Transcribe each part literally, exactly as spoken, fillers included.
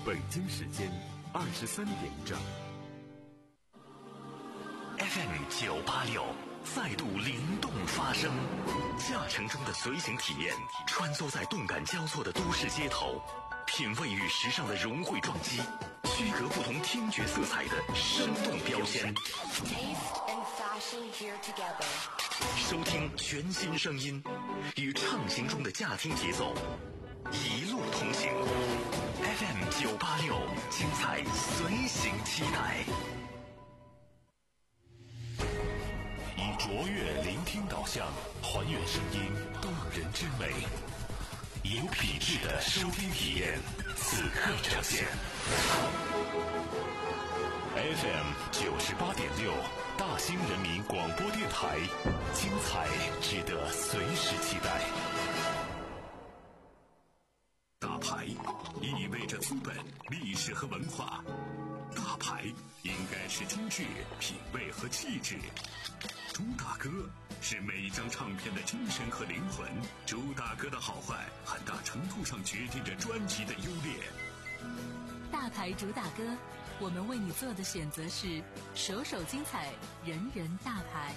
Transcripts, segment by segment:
北京时间二十三点整。 F M 九八六再度灵动发声，驾乘中的随行体验，穿梭在动感交错的都市街头，品味与时尚的融汇撞击，区隔不同听觉色彩的生动标签。收听全新声音，与畅行中的驾听节奏，一路同行。F M 九八六，精彩随行期待。以卓越聆听导向，还原声音动人之美，有品质的收听体验，此刻呈现。F M 九十八点六，大兴人民广播电台，精彩值得随时期待。大牌意味着资本、历史和文化，大牌应该是精致、品味和气质。朱大哥是每一张唱片的精神和灵魂，朱大哥的好坏很大程度上决定着专辑的优劣。 大牌主打歌，我们为你做的选择是首首精彩，人人大牌。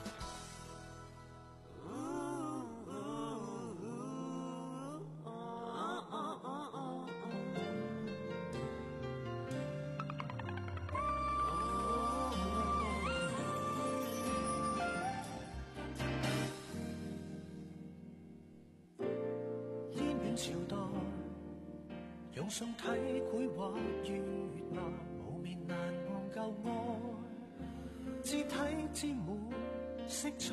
用上體繪畫月南無眠難忘舊愛，肢體沾滿色彩，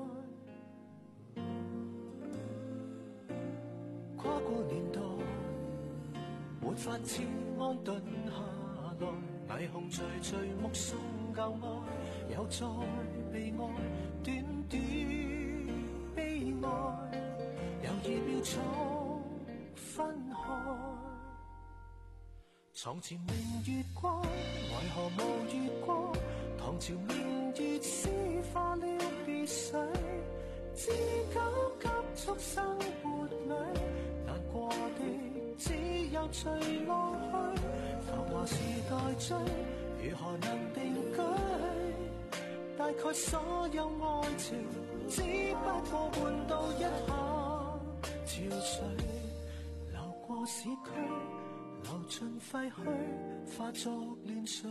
跨過年代沒法子安頓下來，霓虹徐徐目送舊愛又再被愛，短短悲哀猶豫秒速分開。床前明月光，為何無月光？唐朝明月詩化了別緒，知交急速生活裏，難過的只有隨浪去。浮華時代追，如何能定居？大概所有愛情，只不過換到一下潮水，流過市區。流盡廢墟，化作亂水。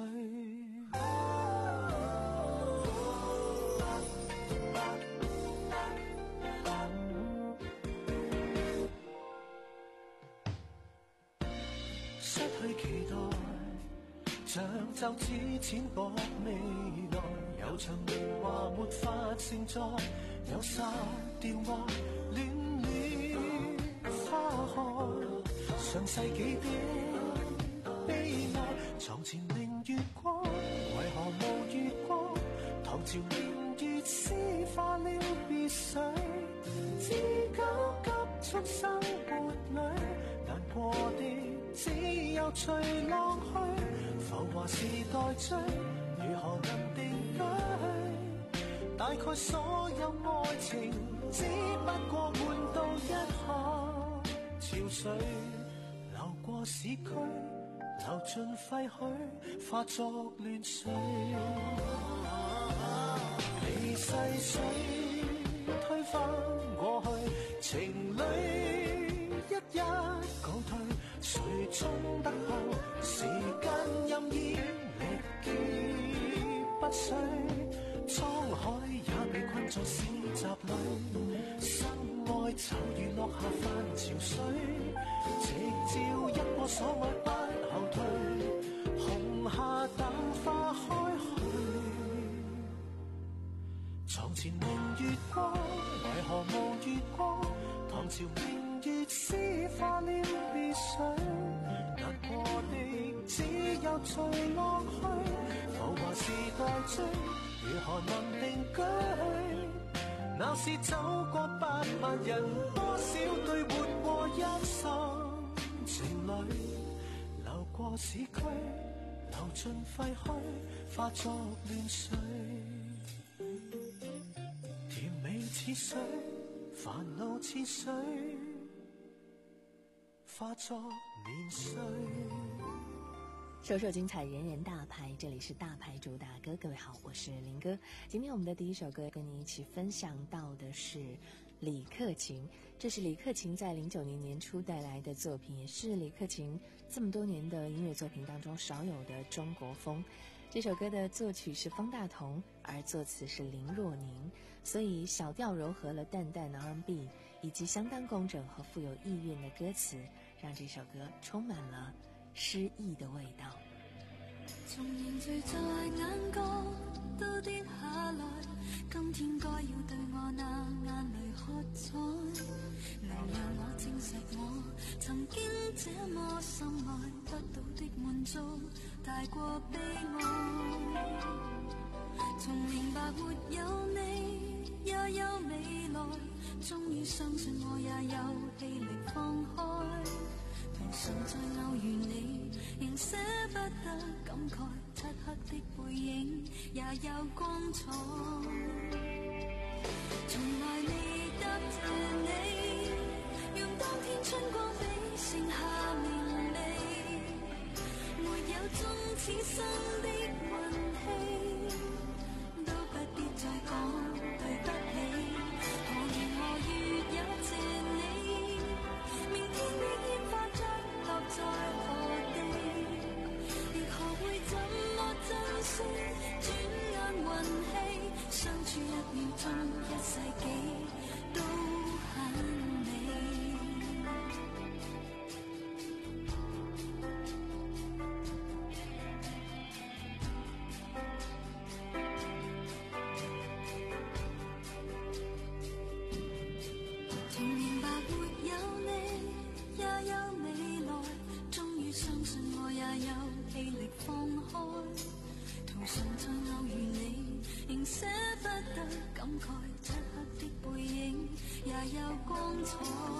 失去期待，像皺紙淺薄未來，有場年華沒法承載，有沙掉愛，戀戀花開。上世紀的悲哀，床前明月光，為何無月光？唐朝明月詩化了別緒，知交急速生活裏，難過的只有隨浪去。浮華時代追，如何能定居？大概所有愛情，只不過換到一下潮水。流過市區，流盡廢墟，化作亂水。離逝水推翻過去，情侶一一告退，誰衝得後？時間任意力竭不衰，滄海也被困在市集裏，心愛就如落下泛潮水。直照一個所愛不後退，紅霞等花開去。床前明月光，為何無月光？唐朝明月詩化了別緒，難過的只有隨浪去。浮華時代追，如何能定居？鬧市走過百萬人，多少對活過一生。情侶流過市區，流盡廢墟，化作亂水。甜美似水，煩惱似水，化作年歲。 首首精彩，人人大牌，这里是大牌主打歌。各位好，我是林哥。今天我们的第一首歌跟你一起分享到的是李克勤，这是李克勤在零九年年初带来的作品，也是李克勤这么多年的音乐作品当中少有的中国风。这首歌的作曲是方大同，而作词是林若宁，所以小调糅合了淡淡的 R and B 以及相当工整和富有意蕴的歌词，让这首歌充满了诗意的味道。 從凝聚在眼角都跌下來，今天該要對我那眼淚喝彩，能讓我證實我曾經這麼深愛，得到的滿足大過悲哀。從明白沒有你也有未來，終於相信我也有氣力放開，同常在偶遇你，仍捨不得感慨，漆黑的背影也有光彩。從來未答謝你，讓當天春光比剩下明媚，沒有終此生的運氣，都不必再講對不起。何年何月也謝你，明天的煙花將落在何地，亦學會怎麼珍惜，轉眼運氣，相處一秒鐘一世紀都很美。從明白沒有你也有未來，終於相信我也有氣力放開，途上再偶遇你，仍捨不得感慨，漆黑的背影也有光彩。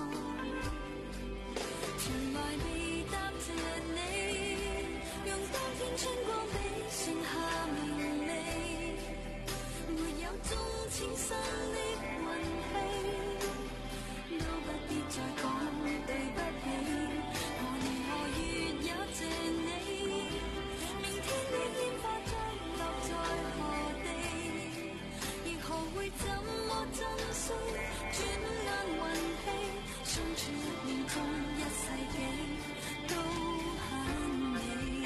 從來未答謝你，讓當天春光比剩下明媚，沒有終此生的運氣，都不必再講對不起。何年何月也謝你，明天的煙花將落在何地，亦學會怎麼珍惜，轉眼運氣，相處一秒鐘一世紀都很美。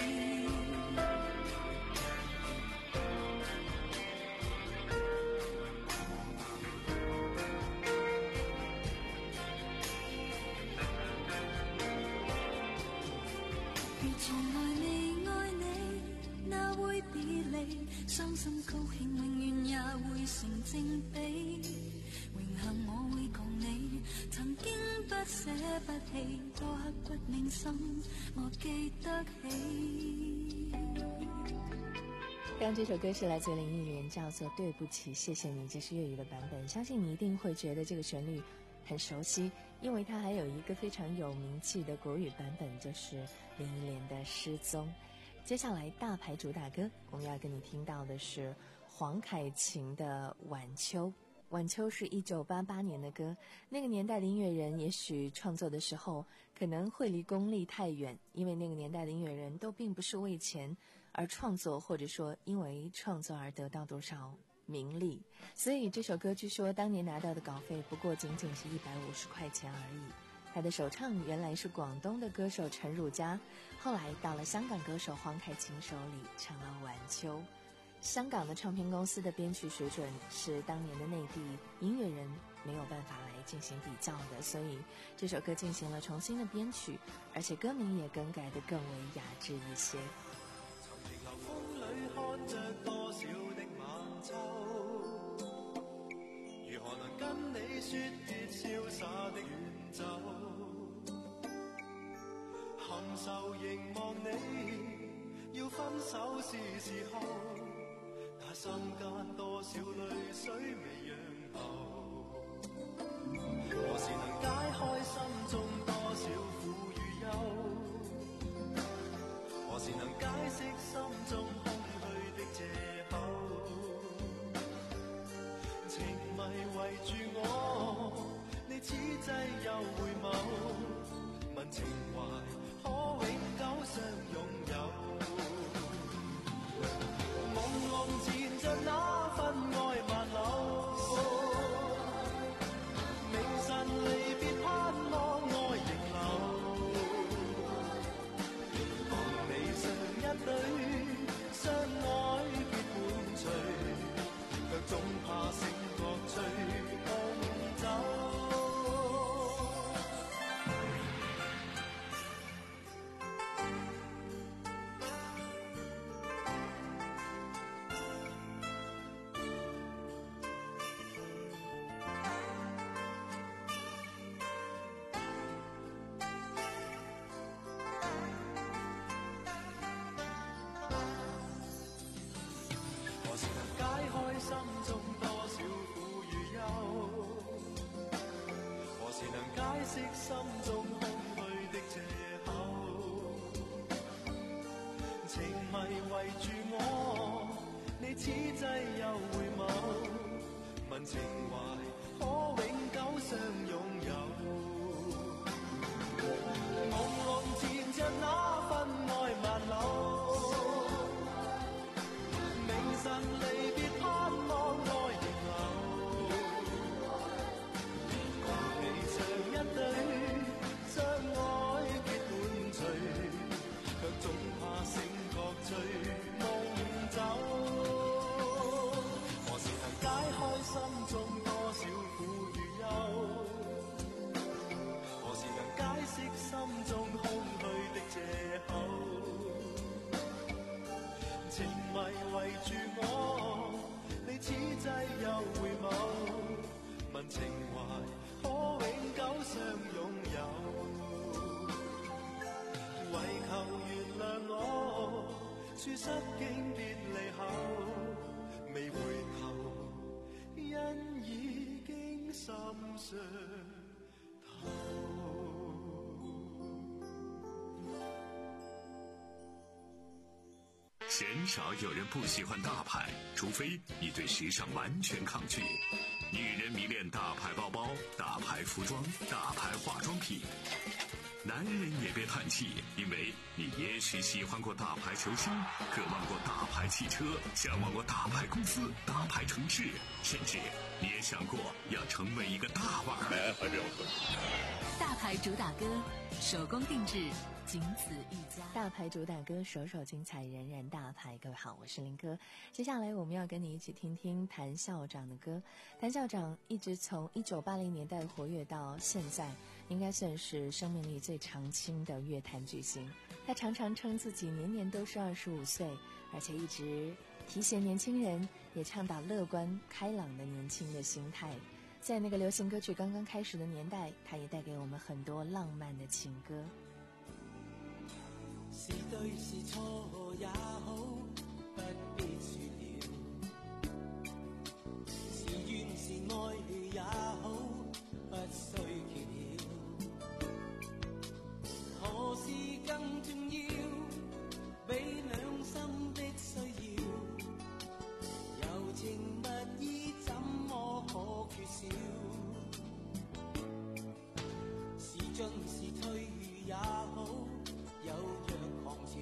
如從來未愛你，那會別離，傷心高興永遠也會成正比。榮幸我會共你，曾經不捨不棄，多刻骨銘心，我記得起。 剛剛這首歌是來自林憶蓮，叫做《對不起謝謝你》，這是粵語的版本，相信你一定會覺得這個旋律很熟悉，因為它還有一個非常有名氣的國語版本，就是林憶蓮的《失蹤》。接下來大牌主打歌，我們要跟你聽到的是黃凱芹的《晚秋》。晚秋是一九八八年的歌，那個年代的音樂人也許創作的時候可能會離功利太遠，因為那個年代的音樂人都並不是為錢而創作，或者說因為創作而得到多少名利，所以這首歌據說當年拿到的稿費不過僅僅是一百五十塊錢而已。他的首唱原來是廣東的歌手陳汝佳，後來到了香港歌手黃凱芹手裡成了晚秋。香港的唱片公司的編曲水準是當年的內地音樂人沒有辦法來進行比較的，所以這首歌進行了重新的編曲，而且歌名也更改得更為雅致一些。 曾停留風裏看着多少的晚秋，如何能跟你說別瀟灑的遠走，含愁凝望你，要分手是時候，那心間多少淚水未讓後，何時能解開心中多少苦與憂，何時能解釋心中空虛的藉口，情迷圍住我，你此際又回眸，問情懷可永久相擁有。 心中多少苦與憂，何時能解釋心中空虛的藉口？情迷圍住我，你此際又回眸，問情懷可永久相擁有。朦朧纏着那份愛萬縷，明晨離別盼望愛仍留，離場一對相愛結伴隨，卻總怕醒覺醉夢走。何時能解開心中多少苦與憂？何時能解釋心中空虛的藉口？情迷圍住我，你此際又回眸，問情懷可永久相擁有。唯求原諒我，說失經別離後，未回頭，因已經心傷透。 鲜少有人不喜欢大牌，除非你对时尚完全抗拒。女人迷恋大牌包包、大牌服装、大牌化妆品。男人也别叹气，因为你也许喜欢过大牌球星，渴望过大牌汽车，向往过大牌公司、大牌城市，甚至你也想过要成为一个大腕儿。 大牌主打歌，手工定制，仅此一家。 大牌主打歌，首首精彩，人人大牌。各位好，我是林哥。接下来我们要跟你一起听听谭校长的歌。谭校长一直从一九八零年代活跃到现在，应该算是生命力最长青的乐坛巨星。他常常称自己年年都是二十五岁，而且一直提携年轻人，也倡导乐观开朗的年轻的心态。在那个流行歌曲刚刚开始的年代，他也带给我们很多浪漫的情歌。 是對是錯也好，不必說了；是怨是愛也好，不需揭曉。何事更重要？比兩心的需要，柔情蜜意怎麼可缺少？是進是退也好，有若狂潮，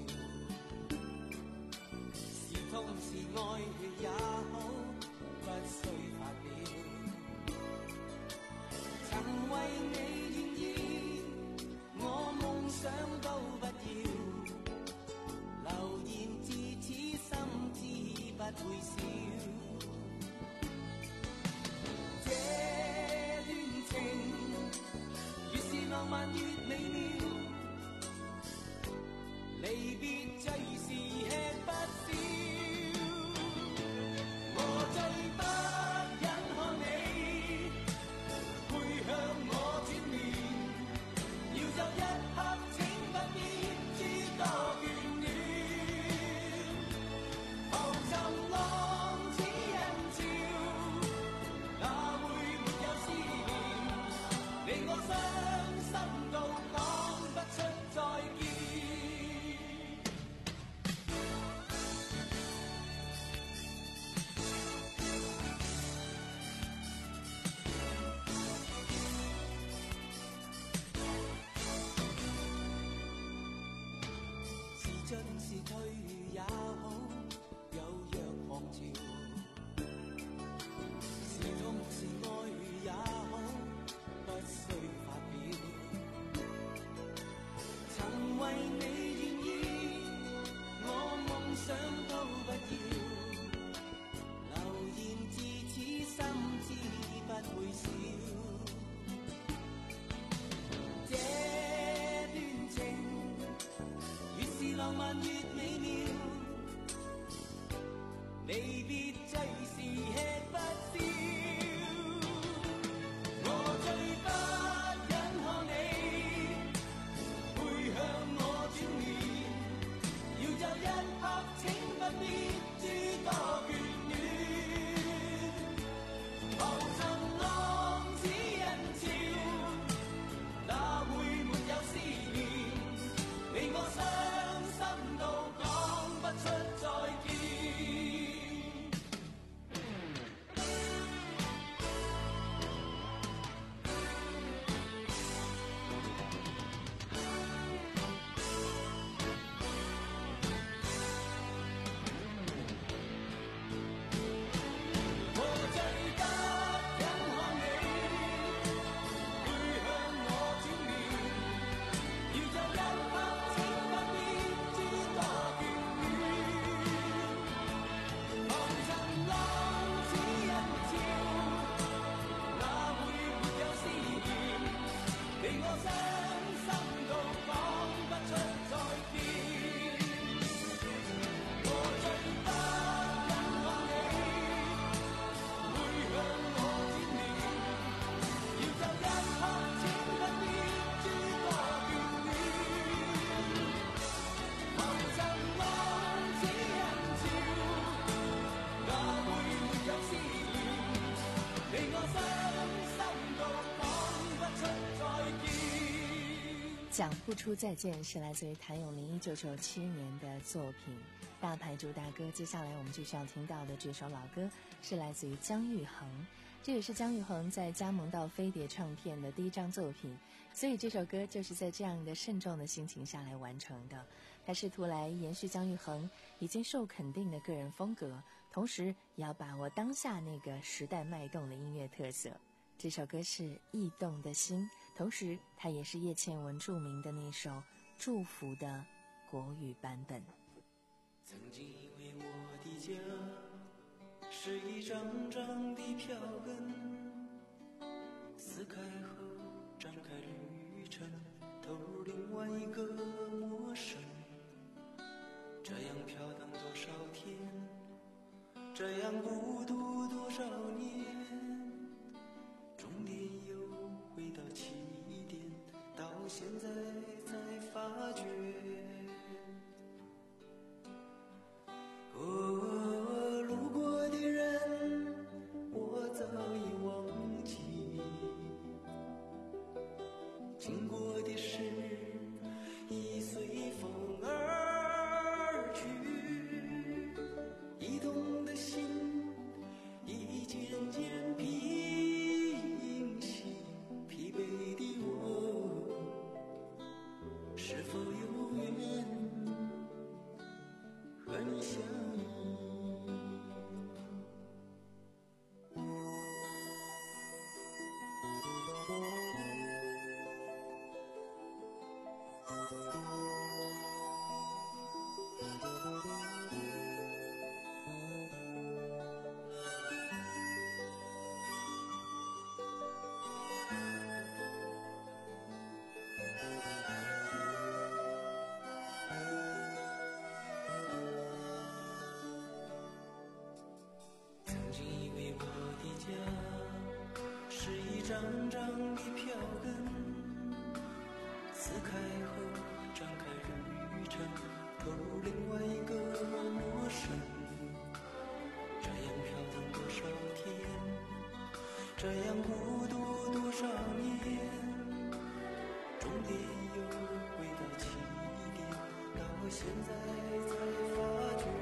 是痛是愛也好，不需發表。曾為你願意，我夢想都不要，流言自此心知不會少。這戀情越是浪漫越美妙，離別最是吃不消，我最不忍看你背向我轉面，要走一刻請不必諸多眷戀，浮沉浪似人潮，哪會沒有思念，令我傷心到講不出再見。進是退也好，有若狂潮；是痛是愛也好，不需發表。曾為你願意，我夢想都不要，流言自此心知不會少。這戀情是浪漫越美妙，離別最是吃不消。我最不忍看你背向我轉面，要走一刻請不必諸多眷戀， 不出再见是来自于谭咏麟一九九七年的作品《大牌朱大哥》。接下来我们继续要听到的这首老歌是来自于姜育恒，这也是姜育恒在加盟到飞碟唱片的第一张作品，所以这首歌就是在这样的慎重的心情下来完成的。他试图来延续姜育恒已经受肯定的个人风格，同时也要把握当下那个时代脉动的音乐特色。这首歌是《驿动的心》，同时它也是叶倩文著名的那首《祝福》的国语版本。 曾经以为我的家是一张张的票根，撕开后展开旅程，投入另外一个陌生。这样飘荡多少天，这样孤独多少年，终点又回到起点，到现在才发觉。哦，路过的人我早已忘记，经过的事已随风而去，移动的心已渐渐平息，疲惫的我是否有缘和你相依。张张的票根，撕开后展开旅程，投入另外一个陌生。这样飘荡多少天，这样孤独多少年，终点又回到起点，到现在才发觉。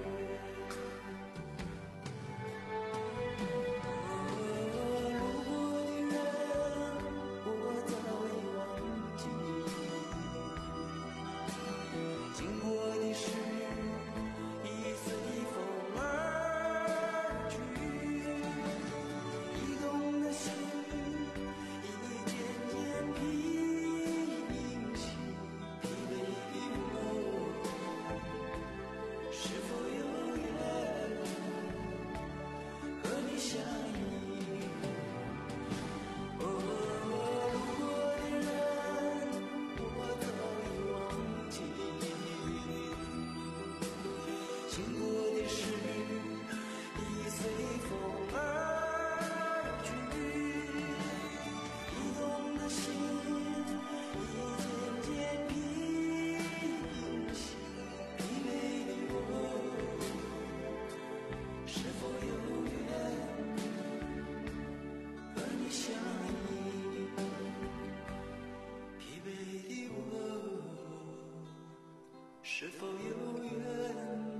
是否有缘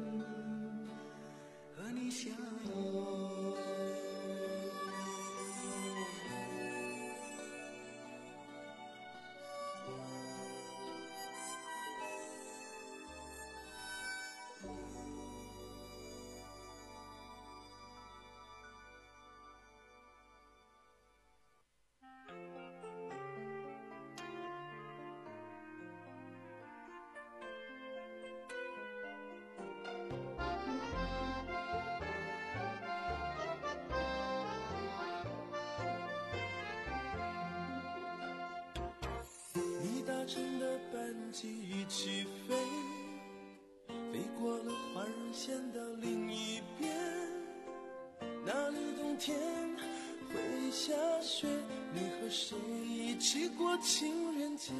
和你相依？ 搭乘的班机一起飞，飞过了环线到另一边，那里冬天会下雪，你和谁一起过情人节？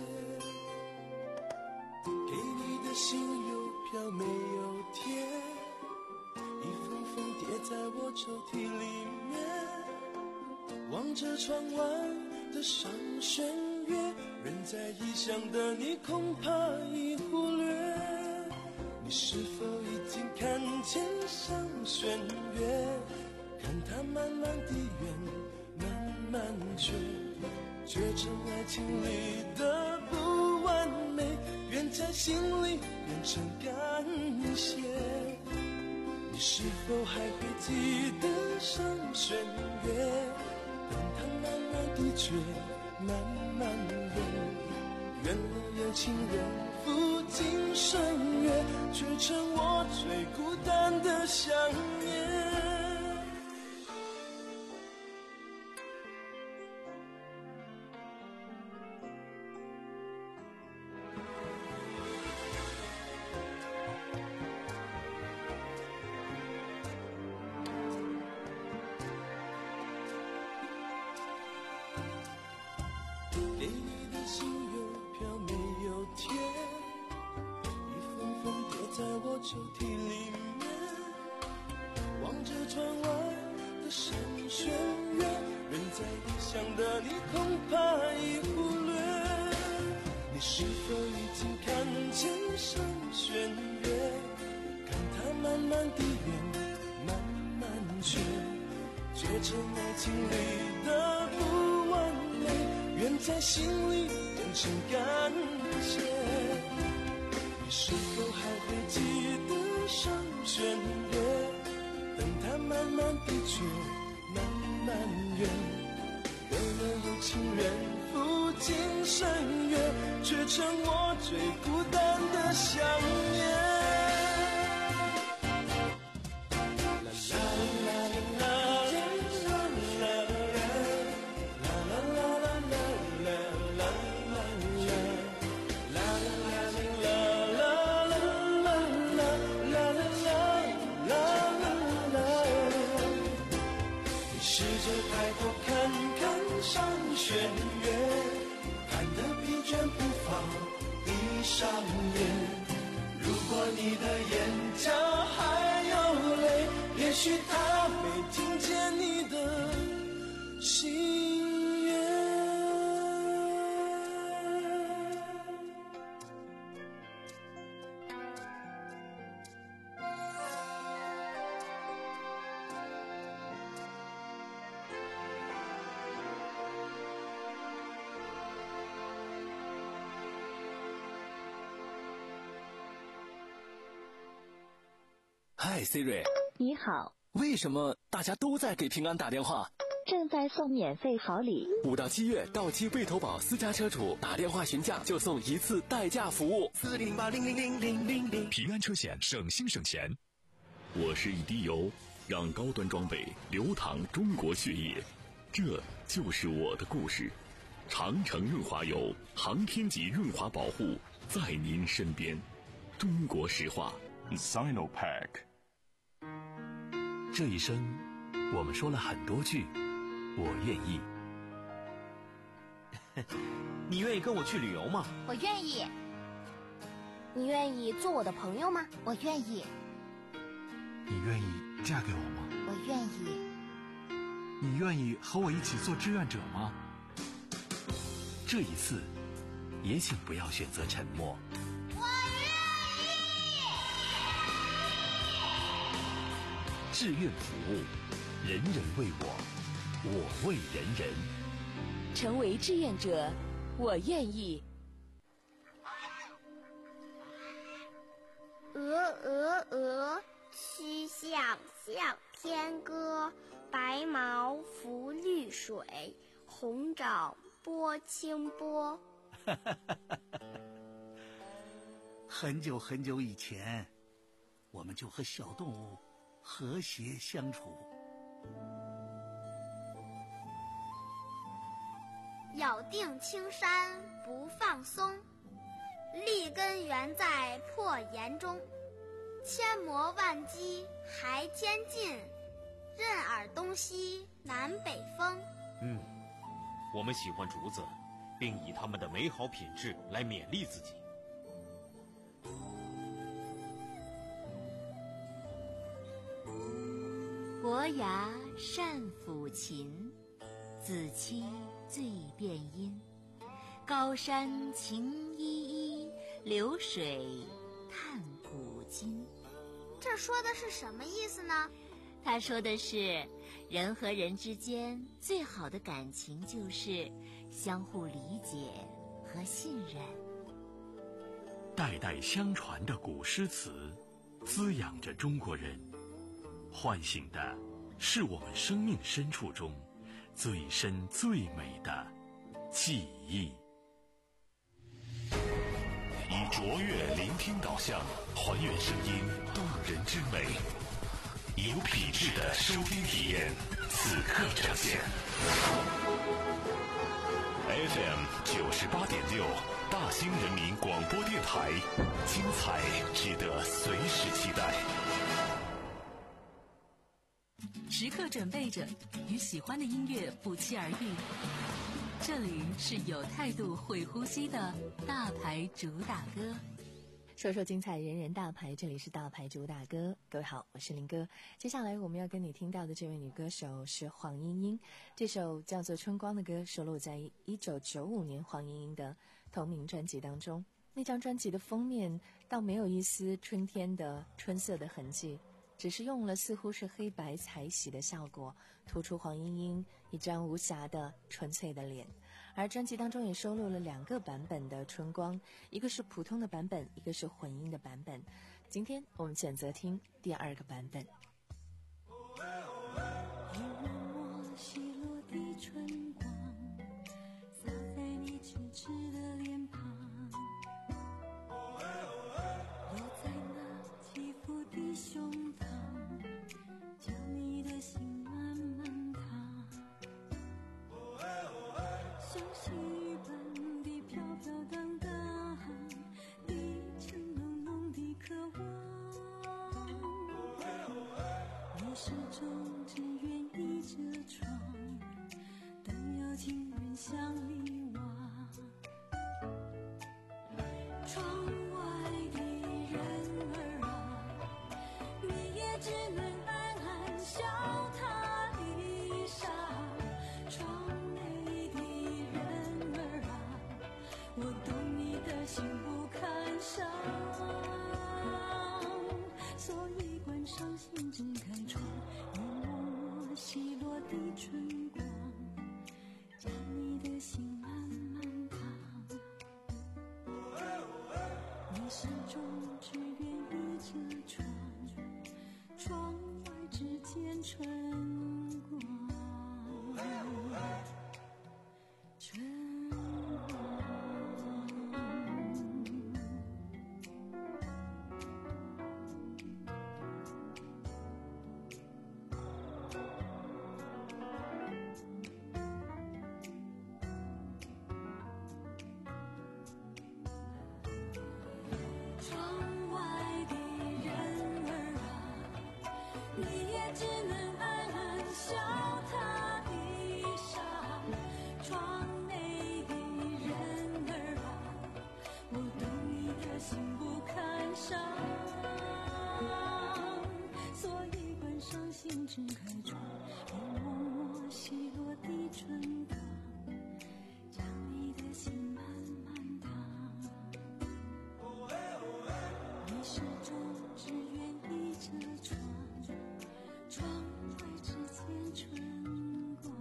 给你的信邮票没有贴，一封封叠在我抽屉里面，望着窗外的上弦月， 月，人在异乡的你恐怕已忽略，你是否已经看见上弦月？看它慢慢地圆，慢慢缺，缺成爱情里的不完美，愿在心里变成感谢。你是否还会记得上弦月？等它慢慢地缺，慢慢圆，圆了有情人赴今生约，却成我最孤单的想念。给你的信邮票没有贴，一封封叠在我抽屉里面，望着窗外的山弦月，人在异乡的你恐怕已忽略，你是否已经看见上弦月？看它慢慢地圆，慢慢缺，缺成爱情里的不完美，愿在心里变成感谢。你是否还会记得上弦月？等它慢慢地缺，慢慢圆，圆了有情人赴今生约，却成我最孤单的想念。试着抬头看看上弦月，看得疲倦不放，闭上眼。如果你的眼角还有泪，也许他没听见你的心愿。 嗨 Siri， 你好， 为什么大家都在给平安打电话？ 正在送免费好礼。 五到七月，到期未投保私家车主打电话询价就送一次代驾服务。 四零八零零零零零零， 平安车险省心省钱。我是一滴油，让高端装备流淌中国血液，这就是我的故事。长城润滑油，航天级润滑保护，在您身边。中国石化 Sinopac。 这一生，我们说了很多句“我愿意”。 你愿意跟我去旅游吗？ 我愿意。你愿意做我的朋友吗？我愿意。 你愿意嫁给我吗？ 我愿意。 你愿意和我一起做志愿者吗？ 这一次，也请不要选择沉默。 我愿意。 志愿服务，人人为我，我为人人。 成为志愿者，我愿意。 鹅鹅鹅，曲项向天歌。白毛浮绿水，红掌拨清波。 很久很久以前，我们就和小动物和谐相处。 咬定青山不放松，立根原在破岩中。千磨万击还坚劲，任尔东西南北风。 嗯，我们喜欢竹子，并以它们的美好品质来勉励自己。 伯牙善抚琴，子期最辨音。 高山晴依依，流水探古今。 这说的是什么意思呢？ 他说的是，人和人之间最好的感情就是相互理解和信任。 代代相传的古诗词，滋养着中国人，唤醒的是我们生命深处中最深最美的记忆。 以卓越聆听导向，还原声音动人之美，有品质的收听体验，此刻呈现。F M 九十八点六，大兴人民广播电台，精彩值得随时期待。 时刻准备着与喜欢的音乐不期而遇。这里是有态度会呼吸的大牌主打歌， 说说精彩，人人大牌，这里是大牌主打歌。各位好，我是林哥。接下来我们要跟你听到的这位女歌手是黄莺莺，这首叫做《春光》的歌收录在一九九五年黄莺莺的同名专辑当中。那张专辑的封面倒没有一丝春天的春色的痕迹，只是用了似乎是黑白彩洗的效果，突出黄莺莺一张无瑕的纯粹的脸。而专辑当中也收录了两个版本的春光，一个是普通的版本，一个是混音的版本。今天我们选择听第二个版本。 一轮我稀落的春光，洒在你痴痴的脸庞，落在那起伏的胸膛，将你的心慢慢烫，像细雨般的飘飘荡荡，低沉浓浓的渴望，你始终只愿倚着窗，等有情人向你望。窗外的人儿啊，你也只能暗暗笑他一傻。窗内的人儿啊，我懂你的心不堪伤，所以关上心，睁开窗，一抹抹稀落的春光，将你的心慢慢烫。你始终只愿倚着窗，窗外只见春光，春光。窗外的人儿啊，你也只能暗暗笑他一傻。窗内的人儿啊，我懂你的心不堪伤，所以关上心，睁开窗，一抹抹稀落的春光，将你的心慢慢烫。你始终只愿倚着窗，窗外只见春光。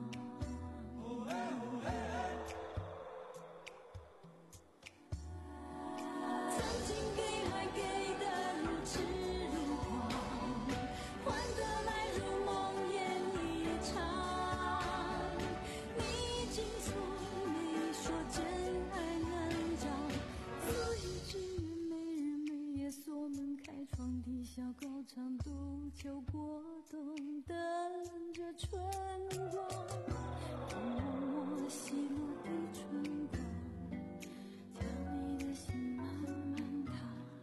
曾经给爱给的如痴如狂，换得来如梦魇一场。你竟从没说真爱难找，所以只愿每日每夜锁门开窗，低笑高唱，杜秋过冬，等着春光。一抹抹稀落的春光，将你的心慢慢烫。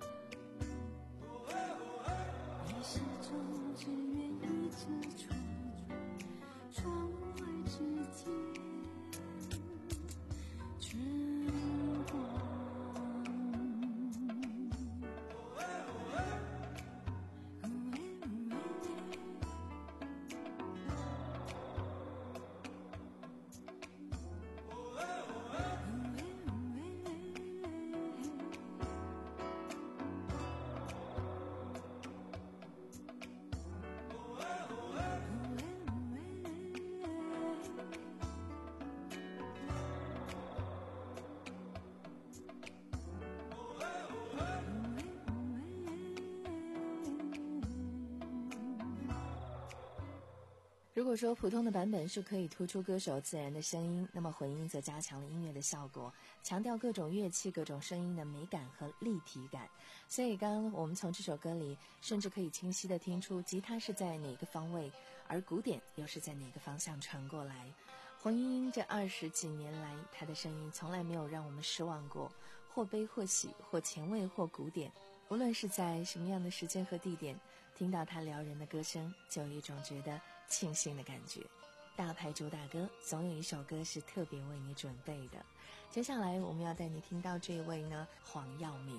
你始终只愿倚着窗，窗外只见春光。 如果说普通的版本是可以突出歌手自然的声音，那么混音则加强了音乐的效果，强调各种乐器、各种声音的美感和立体感。所以刚刚我们从这首歌里甚至可以清晰地听出吉他是在哪个方位，而鼓点又是在哪个方向传过来。黄莺莺这二十几年来，她的声音从来没有让我们失望过，或悲或喜，或前卫或古典。无论是在什么样的时间和地点，听到她撩人的歌声，就有一种觉得庆幸的感觉。大牌主打歌，总有一首歌是特别为你准备的。接下来我们要带你听到这一位呢，黄耀明。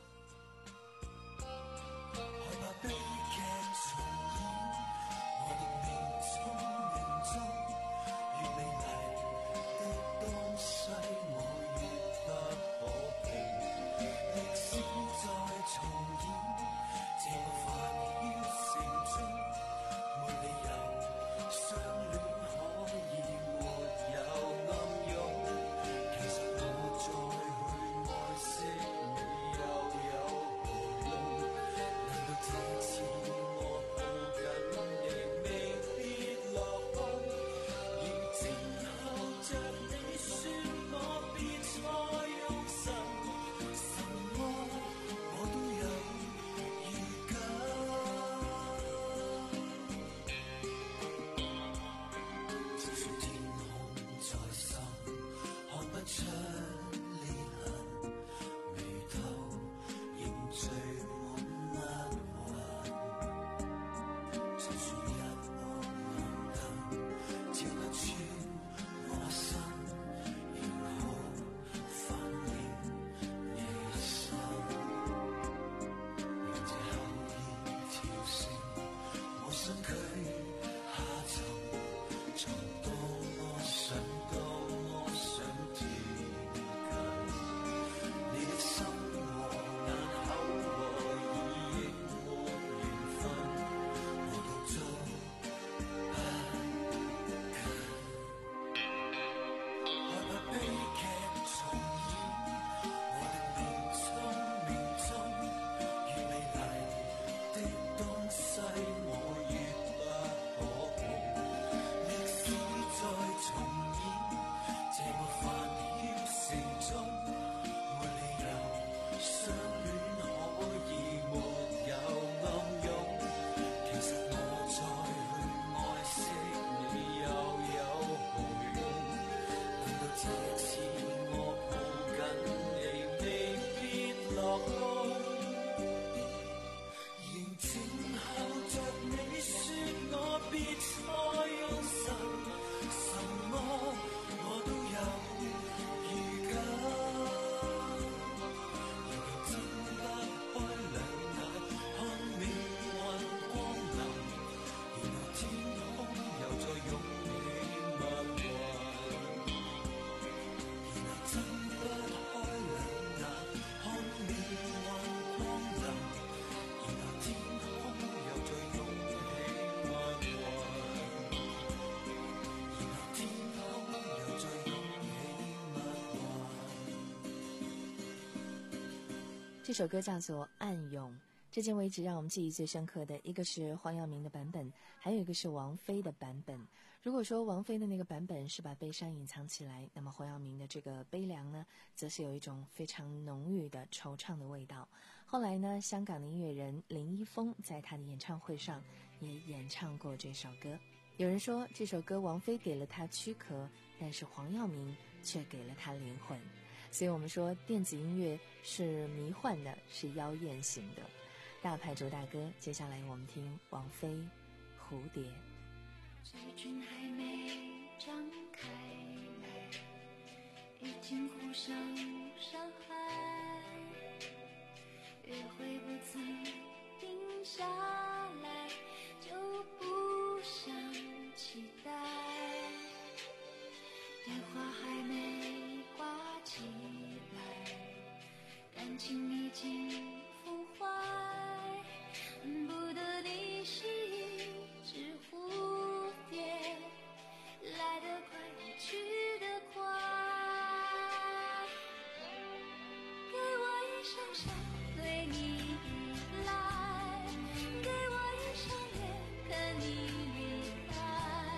这首歌叫做《暗涌》，至今为止让我们记忆最深刻的一个是黄耀明的版本，还有一个是王菲的版本。如果说王菲的那个版本是把悲伤隐藏起来，那么黄耀明的这个悲凉呢，则是有一种非常浓郁的惆怅的味道。后来呢，香港的音乐人林一峰在他的演唱会上也演唱过这首歌。有人说这首歌王菲给了他躯壳，但是黄耀明却给了他灵魂。所以我们说电子音乐是迷幻的，是妖艳型的。大牌主打歌，接下来我们听王菲《蝴蝶》。 嘴唇还没张开来，已经互相伤害，约会不曾定下来，就不想期待，电话还没挂起来，感情已经腐坏，恨不得你是一只蝴蝶，来得快也去得快，给我一双手对你依赖，给我一双眼看你离开，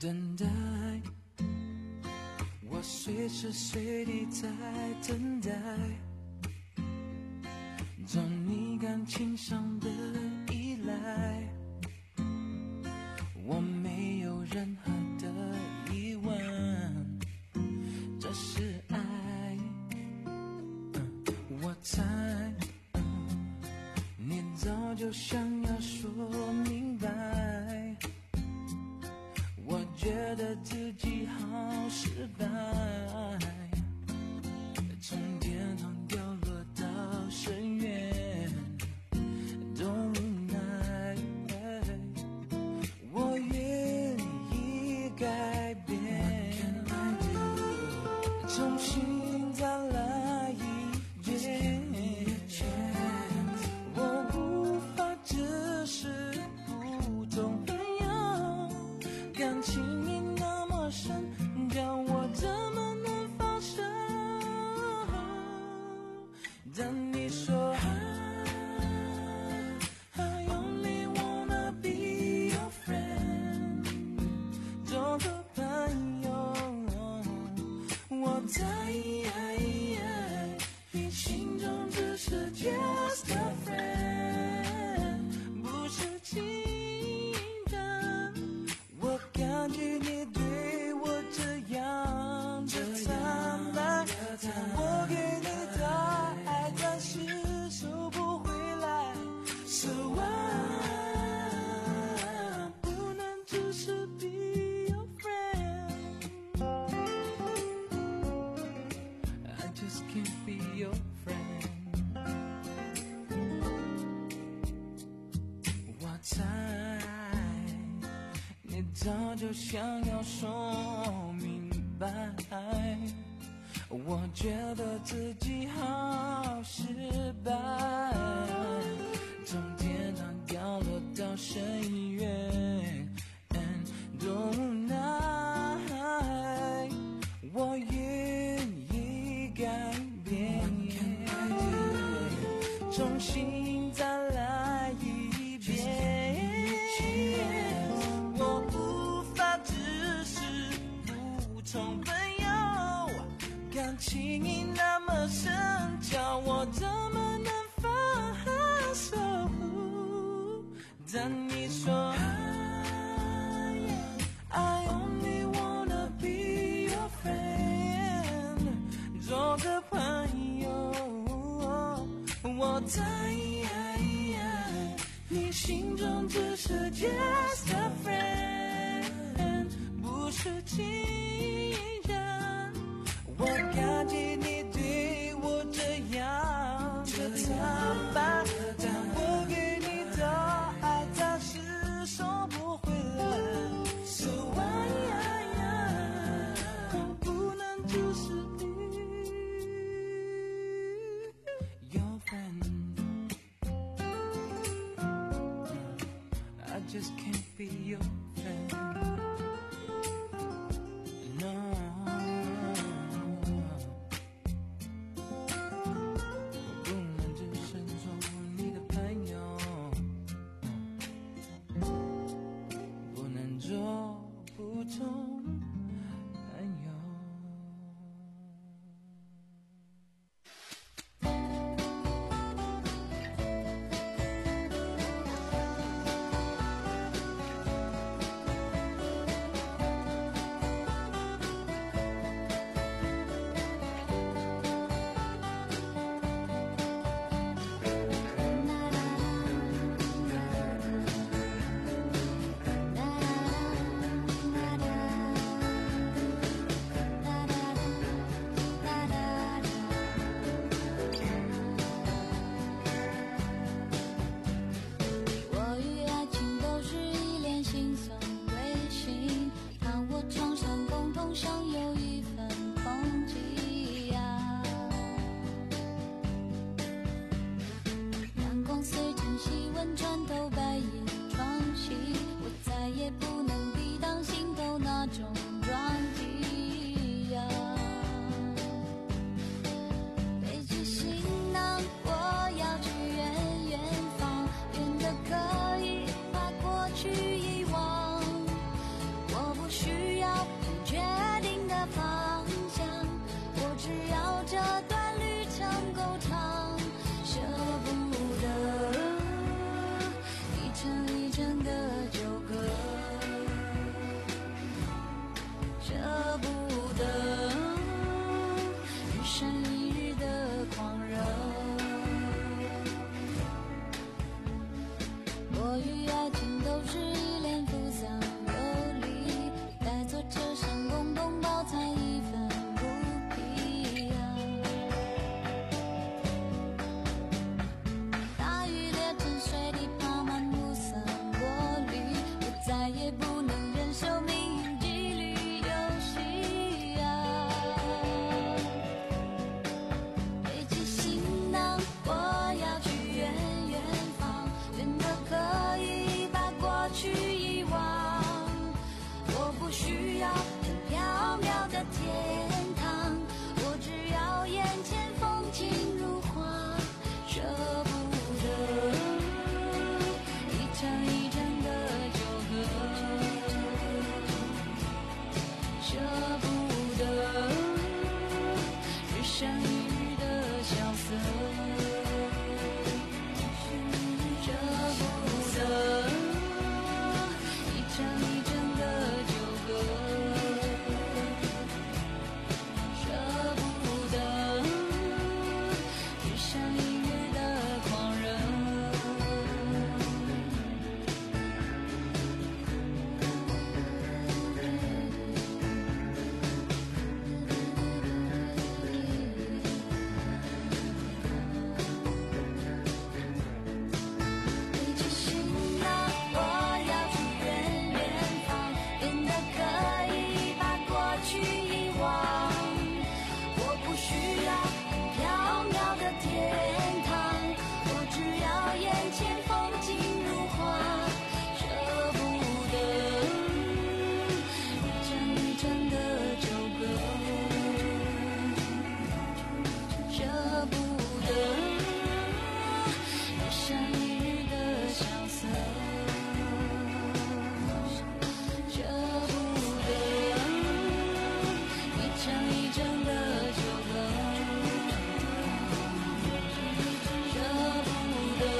等待，我随时随地在等待，做你感情上的依赖，我没有任何的疑问，这是爱。嗯、我猜、嗯、你早就想要说明白，我觉得自己好失败，从天堂掉落到深渊都无奈，我愿意改变，重新再来一遍，我无法只是普通朋友，感情你那么深，叫我怎么能放手？当你说 I only wanna be your friend， 做个朋友，我在你心中只是 just a friend， 不是情人。我感觉你对我这样的坦白，我给你的爱暂时收不回来， So I 不能只是 be your friend， I just can't be your friend。 我猜你早就想要说明白，我觉得自己好失败，从天堂掉落到深渊多无奈，我愿意改变，重新再来一遍，我无法只是普通朋友，感情你那么深，叫我怎么能放手？当你说 I only wanna be your friend， 做个朋友，我在你心中只是 just a friend， 不是情人。我感觉你对我这样的坦白，但我给你的爱暂时收不回来， So I 不能只是 your friend， I just can't be your friend， no。 糖，舍不得一程一程的纠葛，舍不得日升一日的狂热。我与爱情都是一脸复杂游离，在座车上共同饱餐一份不疲呀。大雨裂成水滴，爬满雾色玻璃，我再也不能忍受命运几率游戏呀。背起行囊，我要去远远方，远的可以把过去遗忘。我不需要很缥缈的天堂，我只要眼前风景如画，舍不得一程一程的纠葛，舍不得日升一日的萧瑟，舍不得一程一程的纠葛，舍不得日升一日的狂热。背起行囊，我要去远远方，远的可以把过去遗忘。我不需要很缥缈的天堂，我只要眼前风景如画，舍不得一程一程的纠葛，舍不得日升一日的萧瑟，舍不得一程一程的纠葛，舍不得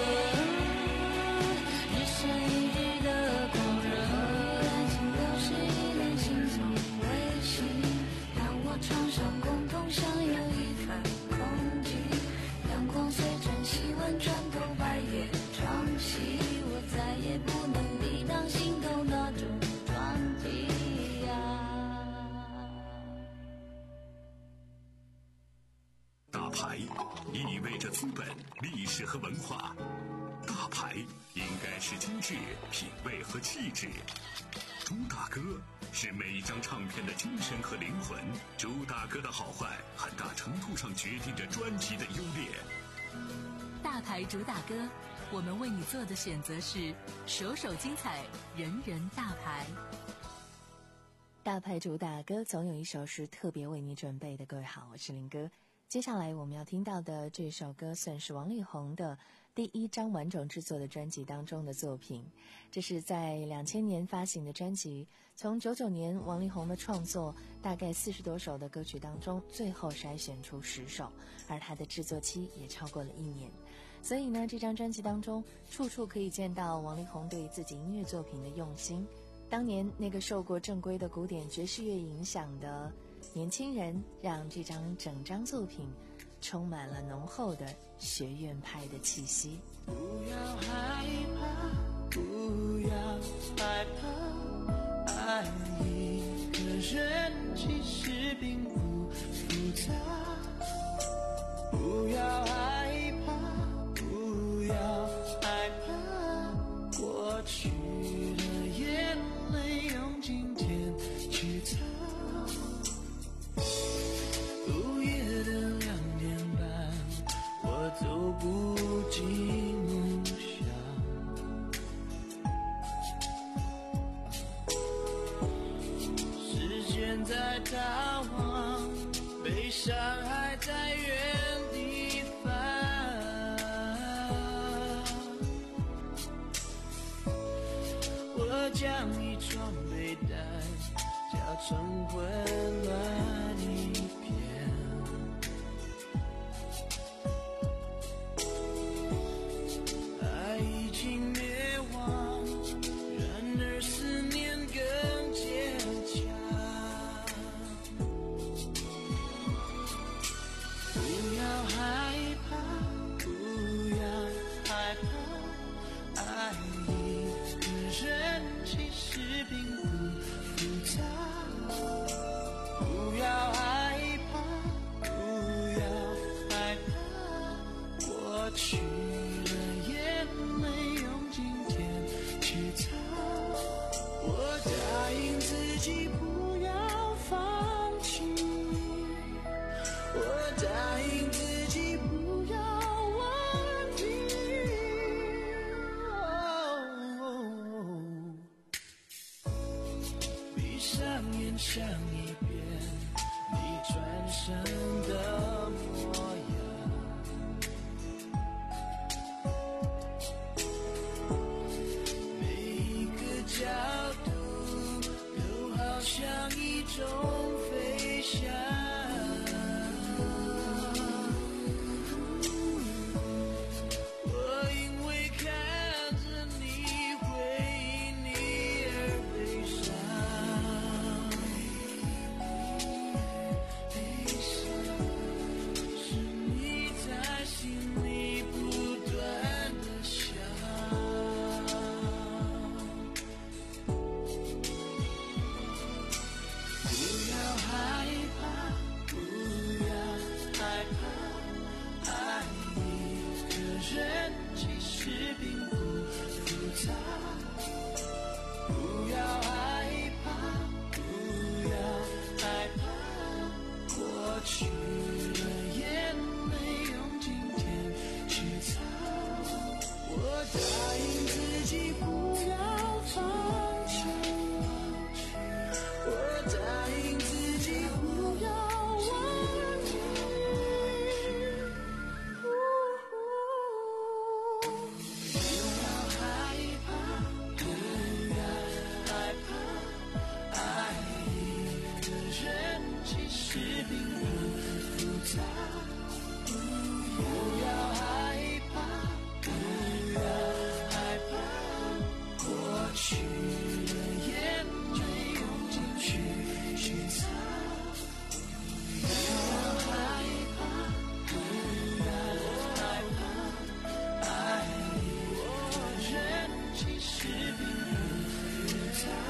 日升一日的狂热。爱情都是一轮惺忪微细，让我床上共同享有一份空气，阳光随晨曦温穿透白夜长夕，我再也不能抵挡心头那种撞击呀。 大牌意味着资本、历史和文化，大牌应该是精致、品味和气质。朱大哥是每一张唱片的精神和灵魂，朱大哥的好坏很大程度上决定着专辑的优劣。 大牌主打歌，我们为你做的选择是首首精彩，人人大牌。 大牌主打歌总有一首是特别为你准备的。各位好，我是林哥。接下来我们要听到的这首歌算是王力宏的第一张完整制作的专辑当中的作品，这是在两千年发行的专辑。从九九年王力宏的创作大概四十多首的歌曲当中，最后筛选出十首，而他的制作期也超过了一年。所以呢，这张专辑当中处处可以见到王力宏对自己音乐作品的用心。当年那个受过正规的古典爵士乐影响的年轻人，让这张整张作品充满了浓厚的学院派的气息。 不要害怕，不要害怕，爱一个人其实并不复杂。不要害怕，不要害怕，过去的眼泪用今天去擦。午夜的两点半，我走不进梦乡。时间在逃亡，悲伤还在原地翻。我将一床被单搅成混乱一片。 不要害怕，不要害怕，爱一个人其实并不复杂。不要害怕，不要害怕，过去的眼泪用今天去擦。我答应自己不要放弃，我答应自己不要忘记。闭上眼想一遍你转身的模样，每一个角度都好像一种飞翔。我因为看着你回忆你而悲伤，悲伤是你在心里不断的想。不要害怕，不要害怕，爱一个人其实并不复杂。不要害怕，不要害怕，过去的眼泪用今天去擦。我答应自己不要放弃，我答应自己不要忘记。不要害怕，不要害怕，爱一个人其实并不复杂。不要害怕，不要害怕，过去的眼泪用尽去去擦。不要害怕，不要害怕，爱一个人其实并不复杂。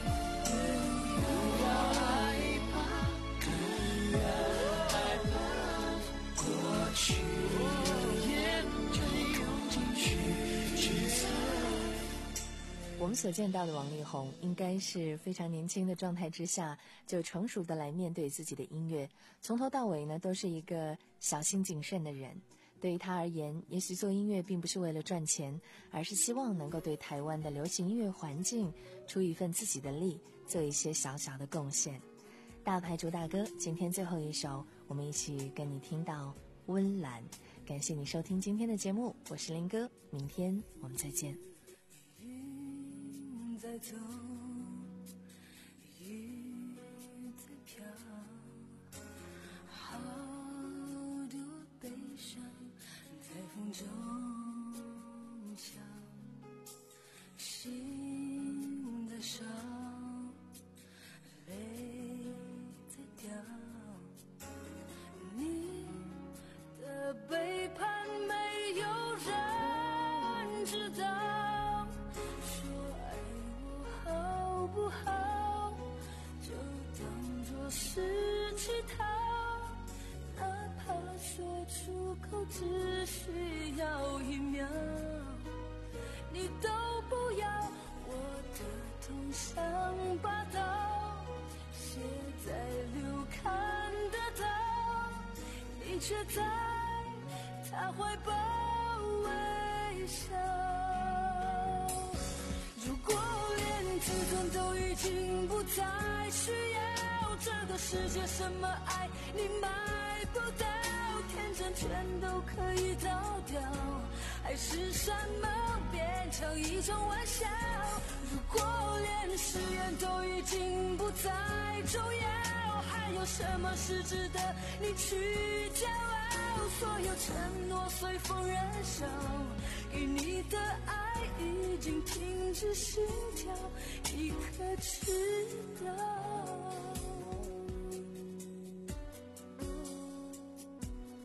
不要害怕，不要害怕，过去的眼泪用尽去去擦。 我们所见到的王力宏应该是非常年轻的状态之下就成熟的来面对自己的音乐，从头到尾呢都是一个小心谨慎的人。对于他而言，也许做音乐并不是为了赚钱，而是希望能够对台湾的流行音乐环境出一份自己的力，做一些小小的贡献。大牌主打歌，今天最后一首，我们一起跟你听到温岚。感谢你收听今天的节目，我是林哥，明天我们再见。 云在走，雨在飘，好多悲伤在风中飘，心在烧，泪在掉，你的背叛没有人知道，说爱我好不好，就当作是乞讨，哪怕说出口只需要一秒，你都不要，我的痛像把刀写在流看得到，你却在他怀抱微笑。如果连自尊都已经不再需要，这个世界什么爱你买不到，天真全都可以倒掉，爱是什么变成一种玩笑。如果连誓言都已经不再重要，还有什么是值得你去骄傲？所有承诺随风燃烧，给你的爱已经停止心跳，你可知道？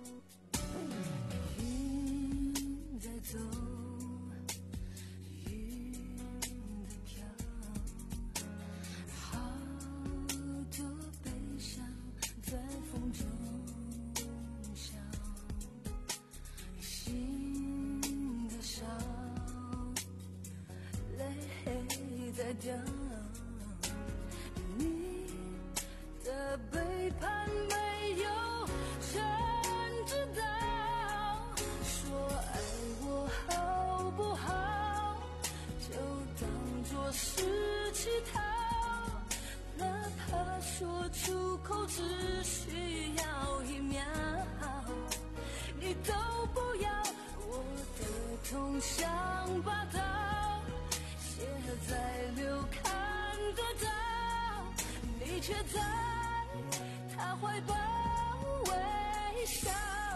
掉。你的背叛没有人知道，说爱我好不好，就当作是乞讨，哪怕说出口只需要一秒，你都不要。我的痛像把刀写在流看得到，你却在他怀抱微笑。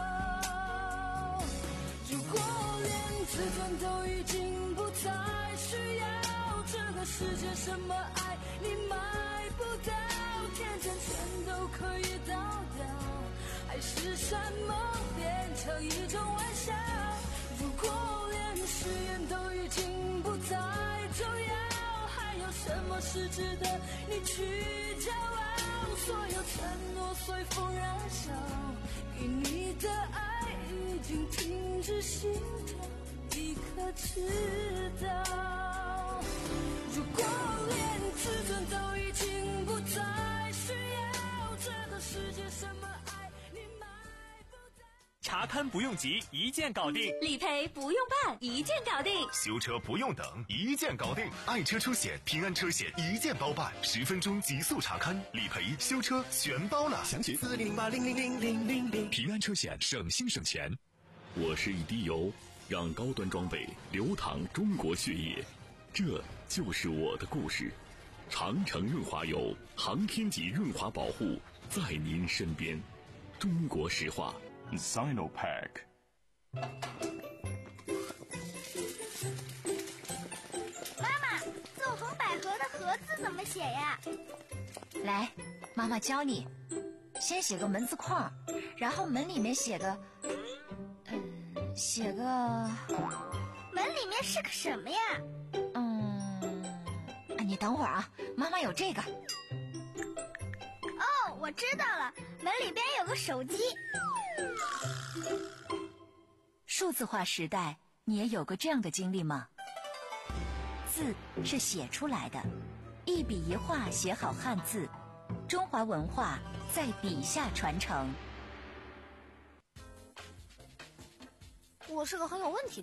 如果连自尊都已经不再需要，这个世界什么爱你买不到，天真全都可以倒掉，还是什么变成一种玩笑。如果连誓言都已经不再重要，还有什么是值得你去骄傲？所有承诺随风燃烧，给你的爱已经停止心跳，一颗知道。如果连自尊都已经不再需要，这个世界什么爱你买不到。 查勘不用急，一键搞定； 理赔不用办，一键搞定； 修车不用等，一键搞定。爱车车险、平安车险一键包办，十分钟极速查勘、理赔、修车全包了。 详情四零零八零零零零零零。 平安车险，省心省钱。我是一滴油，让高端装备流淌中国血液，这就是我的故事。长城润滑油，航天级润滑保护，在您身边。中国石化 Sinopac。 妈妈，纵横捭阖的阖字怎么写呀？ 来，妈妈教你。先写个门字框，然后门里面写个嗯写个门里面是个什么呀？ 嗯啊，你等会儿啊，妈妈有这个。 哦，我知道了，门里边有个手机。 数字化时代，你也有过这样的经历吗？字是写出来的，一笔一画写好汉字，中华文化在笔下传承。 我是个很有问题的